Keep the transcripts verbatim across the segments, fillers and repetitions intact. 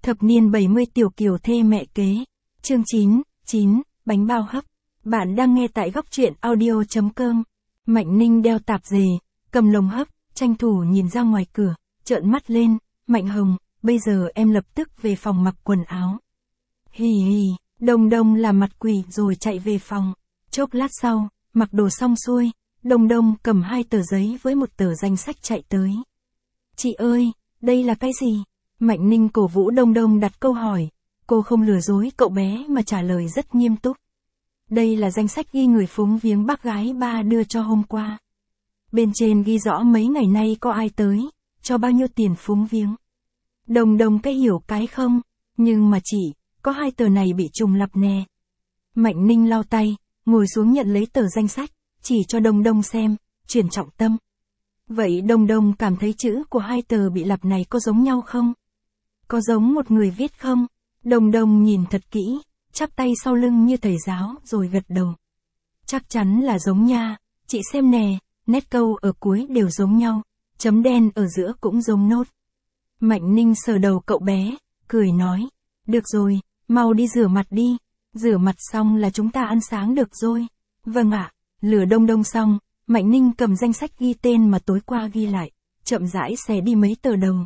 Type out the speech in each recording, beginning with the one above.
Thập niên bảy mươi tiểu kiều thê mẹ kế. Chương chín, chín, bánh bao hấp. Bạn đang nghe tại góc truyện audio chấm com. Mạnh Ninh đeo tạp dề, cầm lồng hấp, tranh thủ nhìn ra ngoài cửa, trợn mắt lên, Mạnh Hồng, bây giờ em lập tức về phòng mặc quần áo. Hì hì, Đồng Đồng là mặt quỷ rồi chạy về phòng. Chốc lát sau, mặc đồ xong xuôi, Đồng Đồng cầm hai tờ giấy với một tờ danh sách chạy tới. Chị ơi, đây là cái gì? Mạnh Ninh cổ vũ Đồng Đồng đặt câu hỏi. Cô không lừa dối cậu bé mà trả lời rất nghiêm túc. Đây là danh sách ghi người phúng viếng bác gái ba đưa cho hôm qua. Bên trên ghi rõ mấy ngày nay có ai tới, cho bao nhiêu tiền phúng viếng. Đồng Đồng cái hiểu cái không, nhưng mà chỉ, có hai tờ này bị trùng lặp nè. Mạnh Ninh lau tay, ngồi xuống nhận lấy tờ danh sách, chỉ cho Đồng Đồng xem, chuyển trọng tâm. Vậy Đồng Đồng cảm thấy chữ của hai tờ bị lặp này có giống nhau không? Có giống một người viết không? Đồng Đồng nhìn thật kỹ, chắp tay sau lưng như thầy giáo rồi gật đầu. Chắc chắn là giống nha, chị xem nè, nét câu ở cuối đều giống nhau, chấm đen ở giữa cũng giống nốt. Mạnh Ninh sờ đầu cậu bé, cười nói, được rồi, mau đi rửa mặt đi, rửa mặt xong là chúng ta ăn sáng được rồi. Vâng ạ, lửa Đồng Đồng xong, Mạnh Ninh cầm danh sách ghi tên mà tối qua ghi lại, chậm rãi xé đi mấy tờ đầu.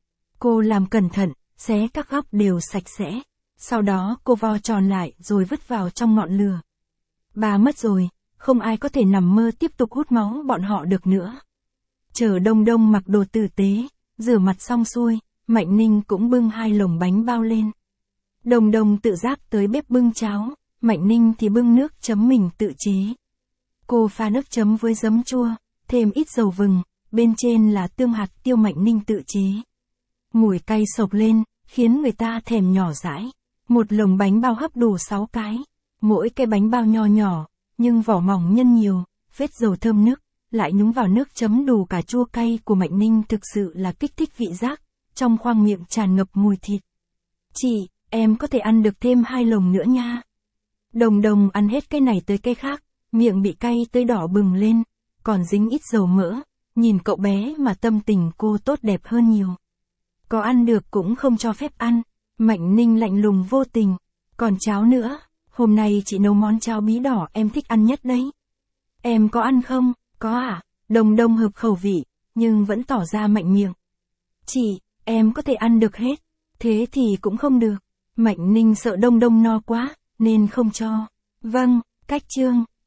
Cô làm cẩn thận, xé các góc đều sạch sẽ. Sau đó cô vo tròn lại rồi vứt vào trong ngọn lửa. Bà mất rồi, không ai có thể nằm mơ tiếp tục hút máu bọn họ được nữa. Chờ Đồng Đồng mặc đồ tử tế, rửa mặt xong xuôi, Mạnh Ninh cũng bưng hai lồng bánh bao lên. Đồng Đồng tự giác tới bếp bưng cháo, Mạnh Ninh thì bưng nước chấm mình tự chế. Cô pha nước chấm với giấm chua, thêm ít dầu vừng, bên trên là tương hạt tiêu Mạnh Ninh tự chế. Mùi cay sộc lên, khiến người ta thèm nhỏ dãi. Một lồng bánh bao hấp đủ sáu cái, mỗi cái bánh bao nho nhỏ, nhưng vỏ mỏng nhân nhiều, phết dầu thơm nức, lại nhúng vào nước chấm đủ cả chua cay của Mạnh Ninh thực sự là kích thích vị giác, trong khoang miệng tràn ngập mùi thịt. Chị, em có thể ăn được thêm hai lồng nữa nha. Đồng Đồng ăn hết cái này tới cái khác, miệng bị cay tới đỏ bừng lên, còn dính ít dầu mỡ, nhìn cậu bé mà tâm tình cô tốt đẹp hơn nhiều. Có ăn được cũng không cho phép ăn. Mạnh Ninh lạnh lùng vô tình. Còn cháo nữa, hôm nay chị nấu món cháo bí đỏ em thích ăn nhất đấy. Em có ăn không? Có à? Đồng Đồng hợp khẩu vị, nhưng vẫn tỏ ra mạnh miệng. Chị, em có thể ăn được hết. Thế thì cũng không được. Mạnh Ninh sợ Đồng Đồng no quá, nên không cho. Vâng, cách chương.